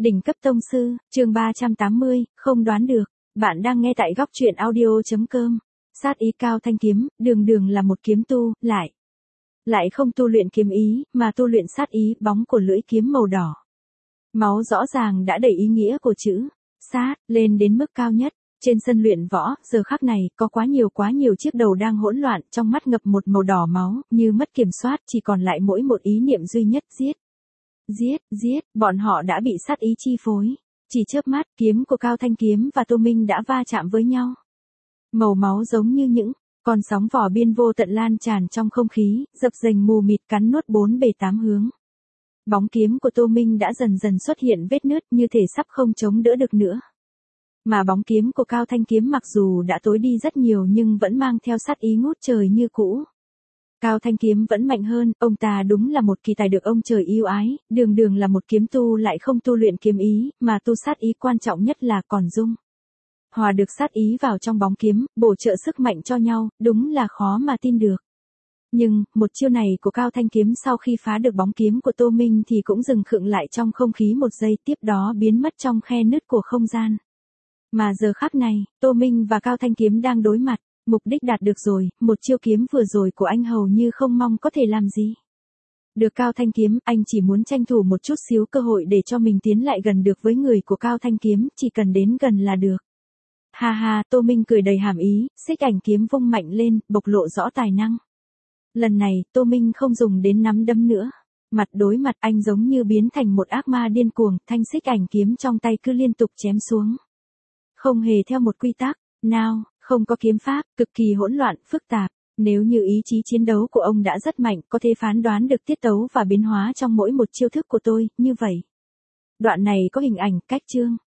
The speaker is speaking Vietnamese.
Đỉnh cấp tông sư, chương 380, không đoán được. Bạn đang nghe tại góc truyện audio.com. Sát ý Cao Thanh Kiếm, đường đường là một kiếm tu, lại không tu luyện kiếm ý, mà tu luyện sát ý, bóng của lưỡi kiếm màu đỏ. Máu rõ ràng đã đẩy ý nghĩa của chữ sát lên đến mức cao nhất. Trên sân luyện võ, giờ khắc này, có quá nhiều chiếc đầu đang hỗn loạn, trong mắt ngập một màu đỏ máu, như mất kiểm soát, chỉ còn lại mỗi một ý niệm duy nhất, giết. Giết, bọn họ đã bị sát ý chi phối. Chỉ chớp mắt, kiếm của Cao Thanh Kiếm và Tô Minh đã va chạm với nhau. Màu máu giống như những con sóng vỏ biên vô tận lan tràn trong không khí, dập dềnh mù mịt cắn nuốt bốn bề tám hướng. Bóng kiếm của Tô Minh đã dần dần xuất hiện vết nứt như thể sắp không chống đỡ được nữa. Mà bóng kiếm của Cao Thanh Kiếm mặc dù đã tối đi rất nhiều nhưng vẫn mang theo sát ý ngút trời như cũ. Cao Thanh Kiếm vẫn mạnh hơn, ông ta đúng là một kỳ tài được ông trời yêu ái, đường là một kiếm tu lại không tu luyện kiếm ý, mà tu sát ý, quan trọng nhất là còn dung hòa được sát ý vào trong bóng kiếm, bổ trợ sức mạnh cho nhau, đúng là khó mà tin được. Nhưng, một chiêu này của Cao Thanh Kiếm sau khi phá được bóng kiếm của Tô Minh thì cũng dừng khựng lại trong không khí một giây, tiếp đó biến mất trong khe nứt của không gian. Mà giờ khắc này, Tô Minh và Cao Thanh Kiếm đang đối mặt. Mục đích đạt được rồi, một chiêu kiếm vừa rồi của anh hầu như không mong có thể làm gì. Được Cao Thanh Kiếm, anh chỉ muốn tranh thủ một chút xíu cơ hội để cho mình tiến lại gần được với người của Cao Thanh Kiếm, chỉ cần đến gần là được. Ha ha, Tô Minh cười đầy hàm ý, xích ảnh kiếm vung mạnh lên, bộc lộ rõ tài năng. Lần này, Tô Minh không dùng đến nắm đấm nữa. Mặt đối mặt anh giống như biến thành một ác ma điên cuồng, thanh xích ảnh kiếm trong tay cứ liên tục chém xuống. Không hề theo một quy tắc nào. Không có kiếm pháp, cực kỳ hỗn loạn, phức tạp. Nếu như ý chí chiến đấu của ông đã rất mạnh, có thể phán đoán được tiết tấu và biến hóa trong mỗi một chiêu thức của tôi, như vậy. Đoạn này có hình ảnh, cách chương.